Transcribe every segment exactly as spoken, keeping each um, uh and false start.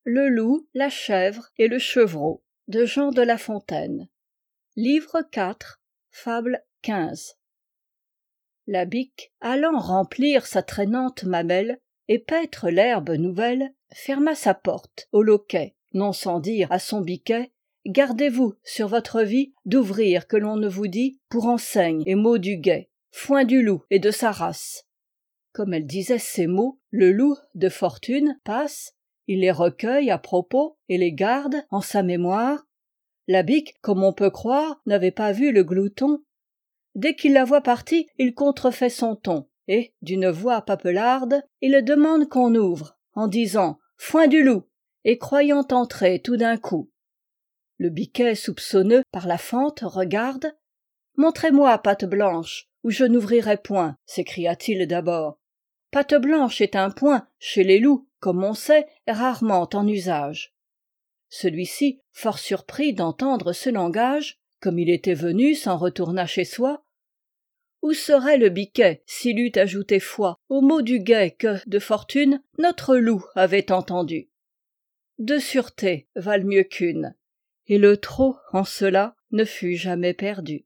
Le loup, la chèvre et le chevreau de Jean de La Fontaine. Livre quatre, fable quinze. La bique, allant remplir sa traînante mamelle et paître l'herbe nouvelle, ferma sa porte au loquet, non sans dire à son biquet: gardez-vous sur votre vie d'ouvrir que l'on ne vous dit pour enseigne et mot du guet, foin du loup et de sa race. Comme elle disait ces mots, le loup de fortune passe, il les recueille à propos et les garde en sa mémoire. La bique, comme on peut croire, n'avait pas vu le glouton. Dès qu'il la voit partie, il contrefait son ton, et, d'une voix papelarde, il demande qu'on ouvre, en disant « Foin du loup !» et croyant entrer tout d'un coup. Le biquet soupçonneux par la fente regarde. « Montrez-moi patte blanche, ou je n'ouvrirai point », s'écria-t-il d'abord. Patte blanche est un point, chez les loups, comme on sait, rarement en usage. Celui-ci, fort surpris d'entendre ce langage, comme il était venu, s'en retourna chez soi. Où serait le biquet s'il eût ajouté foi au mot du guet que, de fortune, notre loup avait entendu? Deux sûretés valent mieux qu'une, et le trop, en cela, ne fut jamais perdu.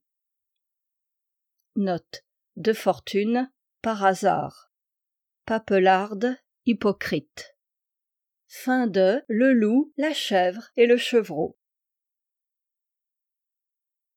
Note de fortune, par hasard. Papelarde, hypocrite. Fin de Le loup, la chèvre et le chevreau.